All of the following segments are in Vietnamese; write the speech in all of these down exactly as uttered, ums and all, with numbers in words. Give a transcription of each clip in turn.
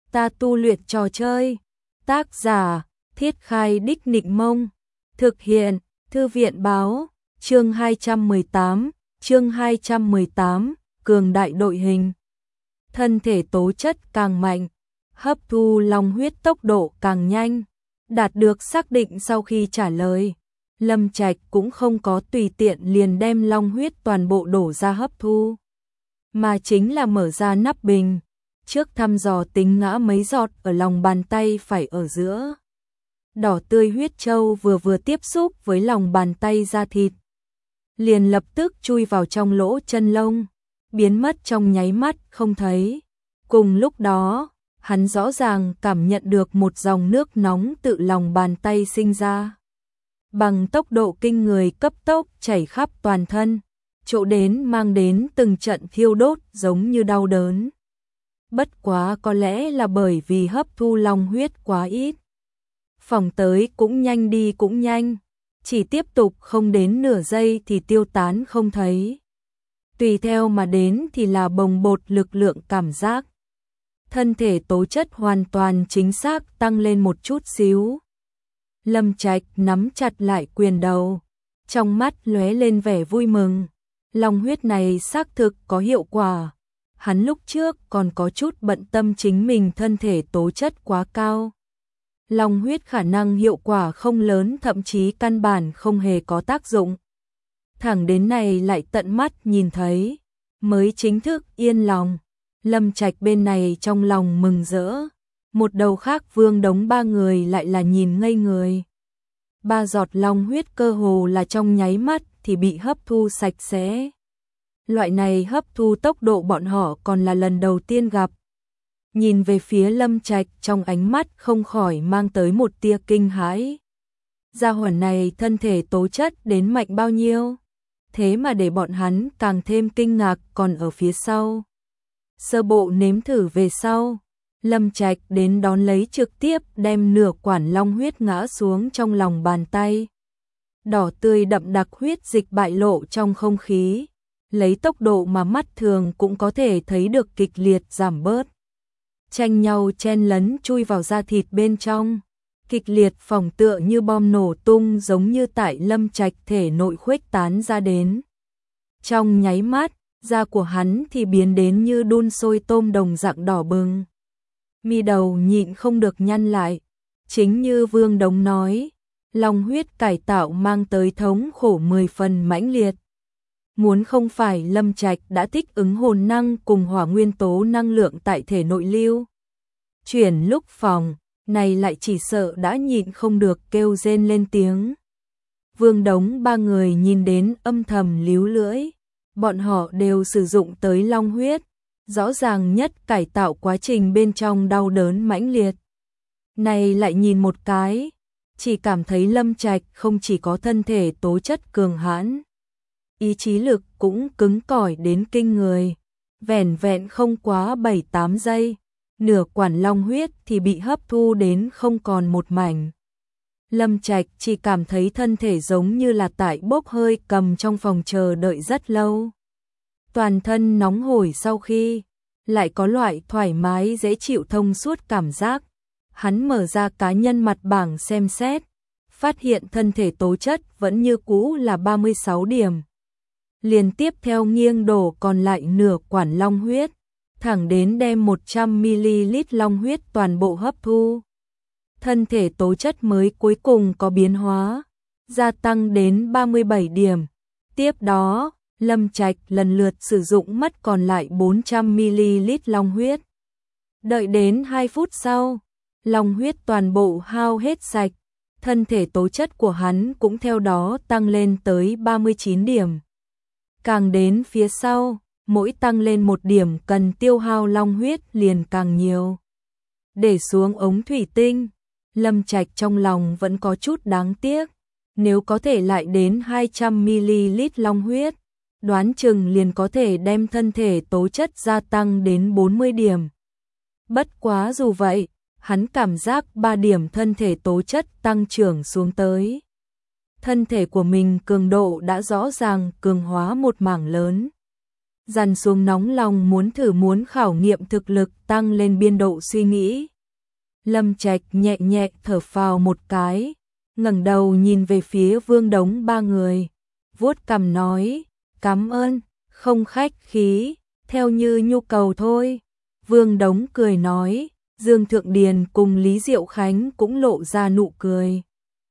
Ta tu luyện trò chơi. Tác giả, Thiết Khai Đích Nịnh Mông. Thực hiện, Thư viện Báo. Chương hai trăm mười tám, chương hai trăm mười tám, cường đại đội hình. Thân thể tố chất càng mạnh, hấp thu long huyết tốc độ càng nhanh. Đạt được xác định sau khi trả lời, Lâm Trạch cũng không có tùy tiện liền đem long huyết toàn bộ đổ ra hấp thu, mà chính là mở ra nắp bình, trước thăm dò tính ngã mấy giọt ở lòng bàn tay phải ở giữa. Đỏ tươi huyết châu vừa vừa tiếp xúc với lòng bàn tay da thịt, liền lập tức chui vào trong lỗ chân lông, biến mất trong nháy mắt không thấy. Cùng lúc đó, hắn rõ ràng cảm nhận được một dòng nước nóng tự lòng bàn tay sinh ra, bằng tốc độ kinh người cấp tốc chảy khắp toàn thân, chỗ đến mang đến từng trận thiêu đốt giống như đau đớn. Bất quá có lẽ là bởi vì hấp thu long huyết quá ít. Phòng tới cũng nhanh đi cũng nhanh, chỉ tiếp tục không đến nửa giây thì tiêu tán không thấy. Tùy theo mà đến thì là bồng bột lực lượng cảm giác. Thân thể tố chất hoàn toàn chính xác tăng lên một chút xíu. Lâm Trạch nắm chặt lại quyền đầu, trong mắt lóe lên vẻ vui mừng. Long huyết này xác thực có hiệu quả. Hắn lúc trước còn có chút bận tâm chính mình thân thể tố chất quá cao. Long huyết khả năng hiệu quả không lớn, thậm chí căn bản không hề có tác dụng. Thẳng đến này lại tận mắt nhìn thấy, mới chính thức yên lòng. Lâm Trạch bên này trong lòng mừng rỡ, một đầu khác Vương Đống ba người lại là nhìn ngây người. Ba giọt long huyết cơ hồ là trong nháy mắt thì bị hấp thu sạch sẽ. Loại này hấp thu tốc độ bọn họ còn là lần đầu tiên gặp. Nhìn về phía Lâm Trạch, trong ánh mắt không khỏi mang tới một tia kinh hãi. Gia hỏa này thân thể tố chất đến mạnh bao nhiêu? Thế mà để bọn hắn càng thêm kinh ngạc còn ở phía sau. Sơ bộ nếm thử về sau, Lâm Trạch đến đón lấy trực tiếp đem nửa quản long huyết ngã xuống trong lòng bàn tay. Đỏ tươi đậm đặc huyết dịch bại lộ trong không khí, lấy tốc độ mà mắt thường cũng có thể thấy được kịch liệt giảm bớt. Tranh nhau chen lấn chui vào da thịt bên trong, kịch liệt phỏng tựa như bom nổ tung giống như tại Lâm Trạch thể nội khuếch tán ra đến. Trong nháy mắt, da của hắn thì biến đến như đun sôi tôm đồng dạng đỏ bừng. Mi đầu nhịn không được nhăn lại, chính như Vương Đống nói, long huyết cải tạo mang tới thống khổ mười phần mãnh liệt. Muốn không phải Lâm Trạch đã thích ứng hồn năng cùng hỏa nguyên tố năng lượng tại thể nội lưu chuyển lúc phòng, này lại chỉ sợ đã nhịn không được kêu rên lên tiếng. Vương Đống ba người nhìn đến âm thầm líu lưỡi, bọn họ đều sử dụng tới long huyết, rõ ràng nhất cải tạo quá trình bên trong đau đớn mãnh liệt. Này lại nhìn một cái, chỉ cảm thấy Lâm Trạch không chỉ có thân thể tố chất cường hãn, ý chí lực cũng cứng cỏi đến kinh người. Vẻn vẹn không quá bảy tám giây, nửa quản long huyết thì bị hấp thu đến không còn một mảnh. Lâm Trạch chỉ cảm thấy thân thể giống như là tại bốc hơi cầm trong phòng chờ đợi rất lâu. Toàn thân nóng hổi sau khi, lại có loại thoải mái dễ chịu thông suốt cảm giác. Hắn mở ra cá nhân mặt bảng xem xét, phát hiện thân thể tố chất vẫn như cũ là ba mươi sáu điểm. Liền tiếp theo nghiêng đổ còn lại nửa quản long huyết, thẳng đến đem một trăm mi li lít long huyết toàn bộ hấp thu. Thân thể tố chất mới cuối cùng có biến hóa, gia tăng đến ba mươi bảy điểm. Tiếp đó, Lâm Trạch lần lượt sử dụng mất còn lại bốn trăm mi li lít long huyết. Đợi đến hai phút sau, long huyết toàn bộ hao hết sạch, thân thể tố chất của hắn cũng theo đó tăng lên tới ba mươi chín điểm. Càng đến phía sau, mỗi tăng lên một điểm cần tiêu hao long huyết liền càng nhiều. Để xuống ống thủy tinh, Lâm Trạch trong lòng vẫn có chút đáng tiếc. Nếu có thể lại đến hai trăm mi li lít long huyết, đoán chừng liền có thể đem thân thể tố chất gia tăng đến bốn mươi điểm. Bất quá dù vậy, hắn cảm giác ba điểm thân thể tố chất tăng trưởng xuống tới. Thân thể của mình cường độ đã rõ ràng cường hóa một mảng lớn. dằn xuống nóng lòng muốn thử muốn khảo nghiệm thực lực tăng lên biên độ suy nghĩ. Lâm Trạch nhẹ nhẹ thở phào một cái, ngẩng đầu nhìn về phía Vương Đống ba người, vuốt cằm nói, cảm ơn, không khách khí, theo như nhu cầu thôi. Vương Đống cười nói, Dương Thượng Điền cùng Lý Diệu Khánh cũng lộ ra nụ cười.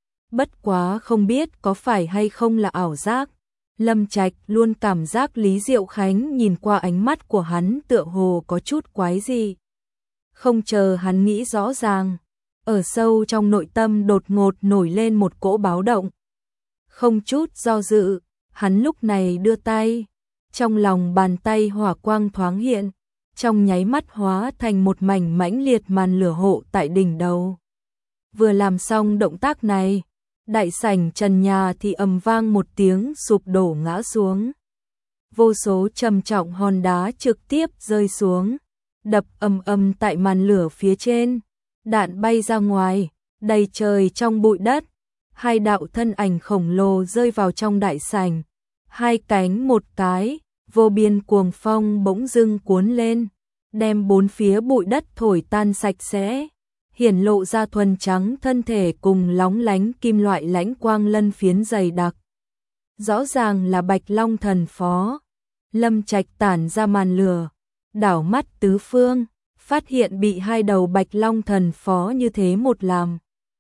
Bất quá không biết có phải hay không là ảo giác, Lâm Trạch luôn cảm giác Lý Diệu Khánh nhìn qua ánh mắt của hắn tựa hồ có chút quái gì. Không chờ hắn nghĩ rõ ràng, ở sâu trong nội tâm đột ngột nổi lên một cỗ báo động. Không chút do dự, hắn lúc này đưa tay, trong lòng bàn tay hỏa quang thoáng hiện, trong nháy mắt hóa thành một mảnh mãnh liệt màn lửa hộ tại đỉnh đầu. Vừa làm xong động tác này, đại sảnh trần nhà thì ầm vang một tiếng sụp đổ ngã xuống. Vô số trầm trọng hòn đá trực tiếp rơi xuống, đập ầm ầm tại màn lửa phía trên, đạn bay ra ngoài, đầy trời trong bụi đất. Hai đạo thân ảnh khổng lồ rơi vào trong đại sảnh, hai cánh một cái, vô biên cuồng phong bỗng dưng cuốn lên, đem bốn phía bụi đất thổi tan sạch sẽ, hiển lộ ra thuần trắng thân thể cùng lóng lánh kim loại lãnh quang lân phiến dày đặc. Rõ ràng là Bạch Long thần phó. Lâm Trạch tản ra màn lửa, đảo mắt tứ phương, phát hiện bị hai đầu Bạch Long thần phó như thế một làm.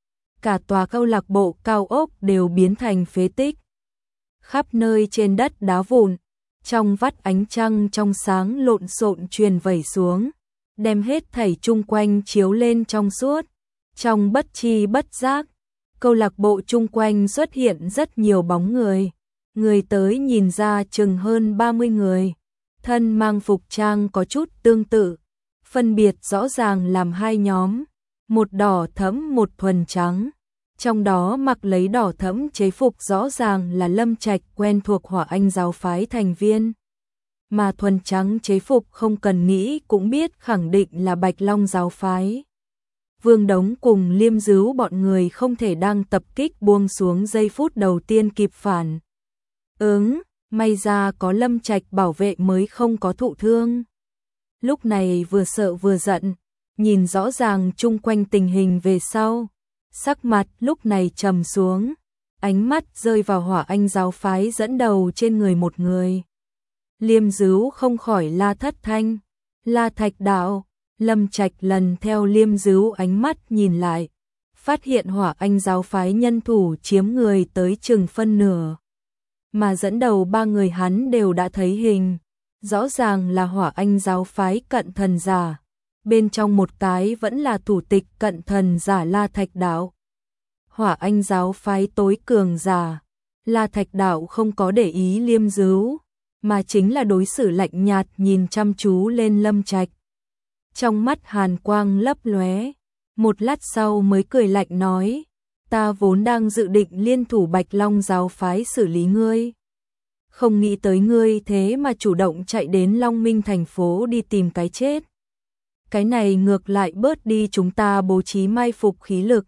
Cả tòa câu lạc bộ cao ốc đều biến thành phế tích. Khắp nơi trên đất đá vụn, trong vắt ánh trăng trong sáng lộn xộn truyền vẩy xuống, đem hết thảy chung quanh chiếu lên trong suốt. Trong bất chi bất giác, câu lạc bộ chung quanh xuất hiện rất nhiều bóng người. Người tới nhìn ra chừng hơn ba mươi người, thân mang phục trang có chút tương tự, phân biệt rõ ràng làm hai nhóm, một đỏ thẫm một thuần trắng. Trong đó mặc lấy đỏ thẫm chế phục rõ ràng là Lâm Trạch quen thuộc Hỏa Anh giáo phái thành viên, mà thuần trắng chế phục không cần nghĩ cũng biết khẳng định là Bạch Long giáo phái. Vương Đống cùng Liêm Dứu bọn người không thể đang tập kích buông xuống giây phút đầu tiên kịp phản ứng, may ra có Lâm Trạch bảo vệ mới không có thụ thương. Lúc này vừa sợ vừa giận, nhìn rõ ràng chung quanh tình hình về sau, sắc mặt lúc này trầm xuống, ánh mắt rơi vào Hỏa Anh giáo phái dẫn đầu trên người một người. Liêm Dứu không khỏi la thất thanh, La Thạch đạo. Lâm Trạch lần theo Liêm Dứu ánh mắt nhìn lại, phát hiện Hỏa Anh giáo phái nhân thủ chiếm người tới chừng phân nửa, mà dẫn đầu ba người hắn đều đã thấy hình, rõ ràng là Hỏa Anh giáo phái cận thần giả, bên trong một cái vẫn là thủ tịch cận thần giả La Thạch đạo. Hỏa Anh giáo phái tối cường giả, La Thạch đạo không có để ý Liêm Dứu, mà chính là đối xử lạnh nhạt nhìn chăm chú lên Lâm Trạch. Trong mắt hàn quang lấp lóe, một lát sau mới cười lạnh nói, ta vốn đang dự định liên thủ Bạch Long giáo phái xử lý ngươi. Không nghĩ tới ngươi thế mà chủ động chạy đến Long Minh thành phố đi tìm cái chết. Cái này ngược lại bớt đi chúng ta bố trí mai phục khí lực.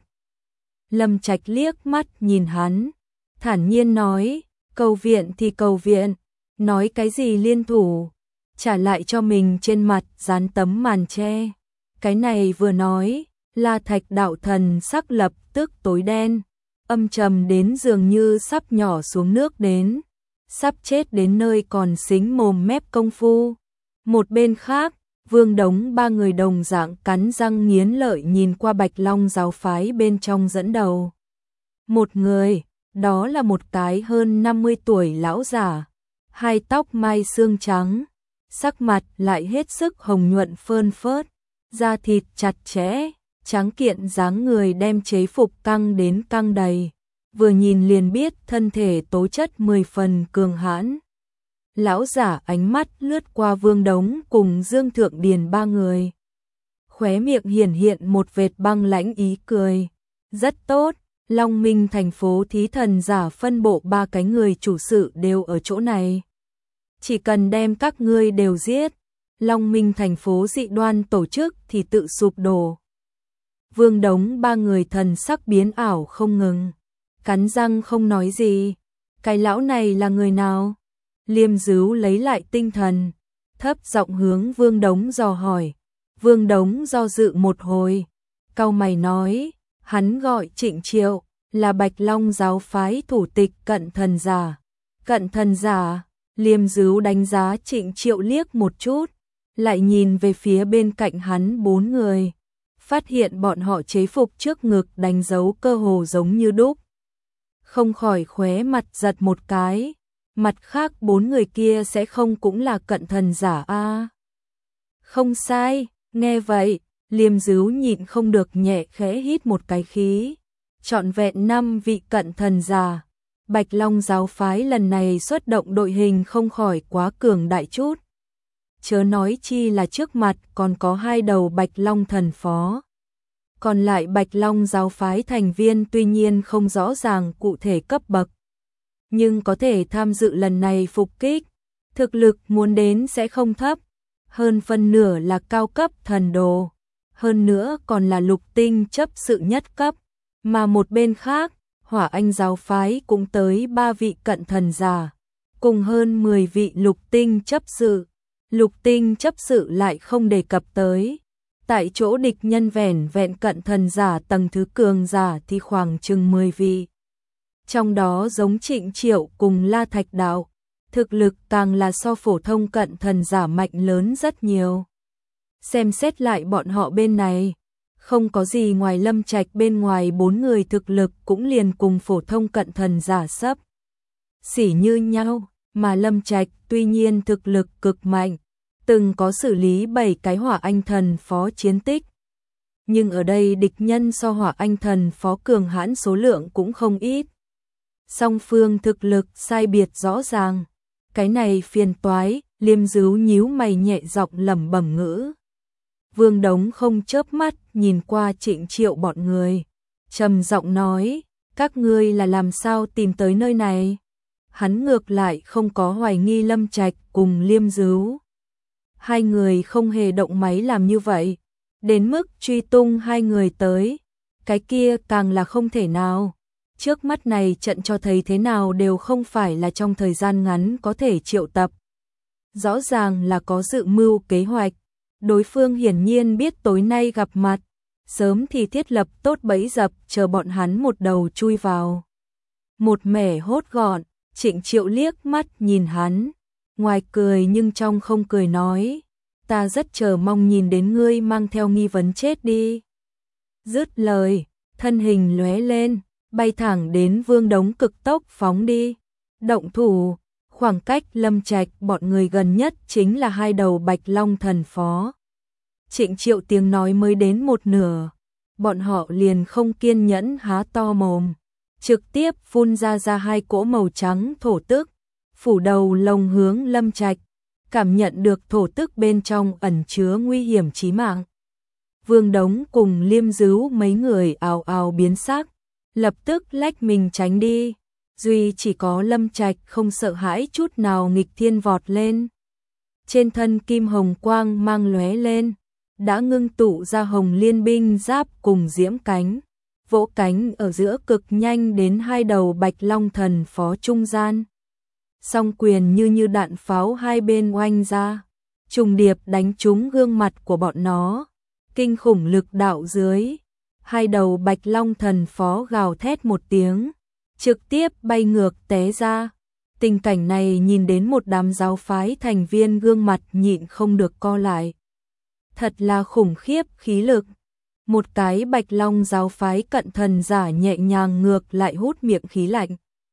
Lâm Trạch liếc mắt nhìn hắn, thản nhiên nói, cầu viện thì cầu viện, nói cái gì liên thủ, trả lại cho mình trên mặt dán tấm màn che. Cái này vừa nói, La Thạch đạo thần sắc lập tức tối đen, âm trầm đến dường như sắp nhỏ xuống nước đến, sắp chết đến nơi còn xính mồm mép công phu. Một bên khác, Vương Đống ba người đồng dạng cắn răng nghiến lợi nhìn qua Bạch Long giáo phái bên trong dẫn đầu. Một người, đó là một cái hơn năm mươi tuổi lão giả, hai tóc mai xương trắng, sắc mặt lại hết sức hồng nhuận phơn phớt, da thịt chặt chẽ, trắng kiện dáng người đem chế phục căng đến căng đầy, vừa nhìn liền biết thân thể tố chất mười phần cường hãn. Lão giả ánh mắt lướt qua Vương Đống cùng Dương Thượng Điền ba người, khóe miệng hiển hiện một vệt băng lãnh ý cười. Rất tốt, Long Minh thành phố thí thần giả phân bộ ba cái người chủ sự đều ở chỗ này. Chỉ cần đem các ngươi đều giết, Long Minh thành phố dị đoan tổ chức thì tự sụp đổ. Vương Đống ba người thần sắc biến ảo không ngừng, cắn răng không nói gì. Cái lão này là người nào? Liêm Dứu lấy lại tinh thần, thấp giọng hướng Vương Đống dò hỏi. Vương Đống do dự một hồi, cau mày nói, hắn gọi Trịnh Triệu, là Bạch Long giáo phái thủ tịch Cận Thần Giả. Cận Thần Giả? Liêm Dứu đánh giá Trịnh Triệu liếc một chút, lại nhìn về phía bên cạnh hắn bốn người, phát hiện bọn họ chế phục trước ngực đánh dấu cơ hồ giống như đúc. Không khỏi khóe mặt giật một cái, mặt khác bốn người kia sẽ không cũng là Cận Thần Giả a? À? Không sai, nghe vậy, Liêm Dứu nhịn không được nhẹ khẽ hít một cái khí. Trọn vẹn năm vị Cận Thần Giả, Bạch Long giáo phái lần này xuất động đội hình không khỏi quá cường đại chút. Chớ nói chi là trước mặt còn có hai đầu Bạch Long thần phó. Còn lại Bạch Long giáo phái thành viên tuy nhiên không rõ ràng cụ thể cấp bậc, nhưng có thể tham dự lần này phục kích, thực lực muốn đến sẽ không thấp, hơn phân nửa là cao cấp thần đồ, hơn nữa còn là lục tinh chấp sự nhất cấp, mà một bên khác, Hỏa Anh giáo phái cũng tới ba vị Cận Thần Giả, cùng hơn mười vị lục tinh chấp sự. Lục tinh chấp sự lại không đề cập tới. Tại chỗ địch nhân vẻn vẹn Cận Thần Giả tầng thứ cường giả thì khoảng chừng mười vị. Trong đó giống Trịnh Triệu cùng La Thạch Đạo, thực lực càng là so phổ thông Cận Thần Giả mạnh lớn rất nhiều. Xem xét lại bọn họ bên này, không có gì ngoài Lâm Trạch bên ngoài bốn người thực lực cũng liền cùng phổ thông Cận Thần Giả xấp xỉ như nhau, mà Lâm Trạch tuy nhiên thực lực cực mạnh, từng có xử lý bảy cái Hỏa Anh thần phó chiến tích. Nhưng ở đây địch nhân so Hỏa Anh thần phó cường hãn số lượng cũng không ít. Song phương thực lực sai biệt rõ ràng, cái này phiền toái, Liêm Dứu nhíu mày nhẹ giọng lẩm bẩm ngữ. Vương Đống không chớp mắt nhìn qua Trịnh Triệu bọn người, trầm giọng nói, các ngươi là làm sao tìm tới nơi này? Hắn ngược lại không có hoài nghi Lâm Trạch cùng Liêm Dứu. Hai người không hề động máy làm như vậy, đến mức truy tung hai người tới, cái kia càng là không thể nào. Trước mắt này trận cho thấy thế nào đều không phải là trong thời gian ngắn có thể triệu tập. Rõ ràng là có dự mưu kế hoạch, đối phương hiển nhiên biết tối nay gặp mặt, sớm thì thiết lập tốt bẫy dập chờ bọn hắn một đầu chui vào. Một mẻ hốt gọn, Trịnh Triệu liếc mắt nhìn hắn, ngoài cười nhưng trong không cười nói, ta rất chờ mong nhìn đến ngươi mang theo nghi vấn chết đi. Dứt lời, thân hình lóe lên, bay thẳng đến Vương Đống cực tốc phóng đi. Động thủ, khoảng cách Lâm Trạch bọn người gần nhất chính là hai đầu Bạch Long thần phó. Trịnh Triệu tiếng nói mới đến một nửa, bọn họ liền không kiên nhẫn há to mồm, trực tiếp phun ra ra hai cỗ màu trắng thổ tức, phủ đầu lồng hướng Lâm Trạch, cảm nhận được thổ tức bên trong ẩn chứa nguy hiểm chí mạng. Vương Đống cùng Liêm Dứu mấy người ào ào biến sắc, lập tức lách mình tránh đi, duy chỉ có Lâm Trạch không sợ hãi chút nào nghịch thiên vọt lên. Trên thân kim hồng quang mang lóe lên, đã ngưng tụ ra hồng liên binh giáp cùng diễm cánh, vỗ cánh ở giữa cực nhanh đến hai đầu Bạch Long thần phó trung gian. Song quyền như như đạn pháo hai bên oanh ra, trùng điệp đánh trúng gương mặt của bọn nó, kinh khủng lực đạo dưới. Hai đầu Bạch Long thần phó gào thét một tiếng, trực tiếp bay ngược té ra. Tình cảnh này nhìn đến một đám giáo phái thành viên gương mặt nhịn không được co lại. Thật là khủng khiếp khí lực. Một cái Bạch Long giáo phái Cận Thần Giả nhẹ nhàng ngược lại hút miệng khí lạnh,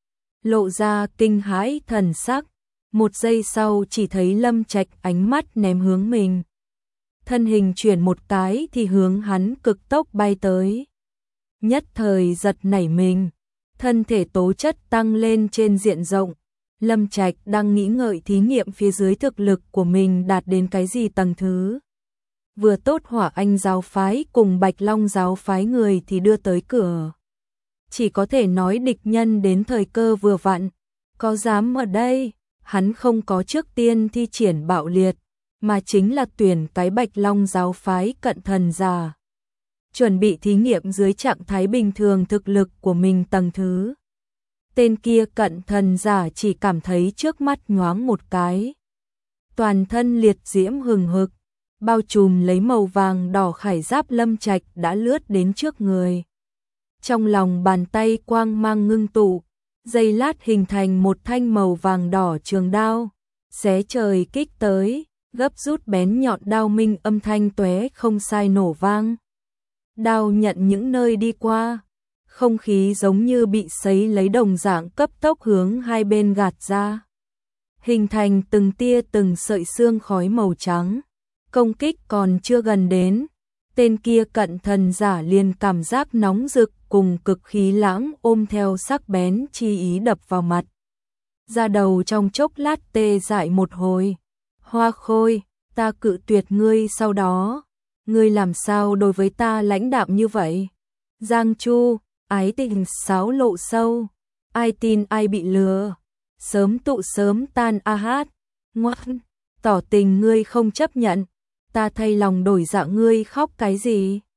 lộ ra kinh hãi thần sắc. Một giây sau chỉ thấy Lâm Trạch ánh mắt ném hướng mình, thân hình chuyển một cái thì hướng hắn cực tốc bay tới. Nhất thời giật nảy mình, thân thể tố chất tăng lên trên diện rộng. Lâm Trạch đang nghĩ ngợi thí nghiệm phía dưới thực lực của mình đạt đến cái gì tầng thứ. Vừa tốt Hỏa Anh giáo phái cùng Bạch Long giáo phái người thì đưa tới cửa. Chỉ có thể nói địch nhân đến thời cơ vừa vặn, có dám ở đây, hắn không có trước tiên thi triển bạo liệt, mà chính là tuyển cái Bạch Long giáo phái Cận Thần Giả, chuẩn bị thí nghiệm dưới trạng thái bình thường thực lực của mình tầng thứ. Tên kia Cận Thần Giả chỉ cảm thấy trước mắt nhoáng một cái, toàn thân liệt diễm hừng hực, bao trùm lấy màu vàng đỏ khải giáp Lâm Trạch đã lướt đến trước người. Trong lòng bàn tay quang mang ngưng tụ, giây lát hình thành một thanh màu vàng đỏ trường đao, xé trời kích tới, gấp rút bén nhọn đao minh âm thanh tóe không sai nổ vang. Đao nhận những nơi đi qua, không khí giống như bị sấy lấy đồng dạng cấp tốc hướng hai bên gạt ra, hình thành từng tia từng sợi xương khói màu trắng. Công kích còn chưa gần đến, tên kia cận thần giả liền cảm giác nóng rực cùng cực khí lãng ôm theo sắc bén chi ý đập vào mặt. Da đầu trong chốc lát tê dại một hồi. Hoa Khôi, ta cự tuyệt ngươi sau đó, ngươi làm sao đối với ta lãnh đạm như vậy? Giang Chu, ái tình sáo lộ sâu, ai tin ai bị lừa, sớm tụ sớm tan a hát, ngoan, tỏ tình ngươi không chấp nhận, ta thay lòng đổi dạ ngươi khóc cái gì?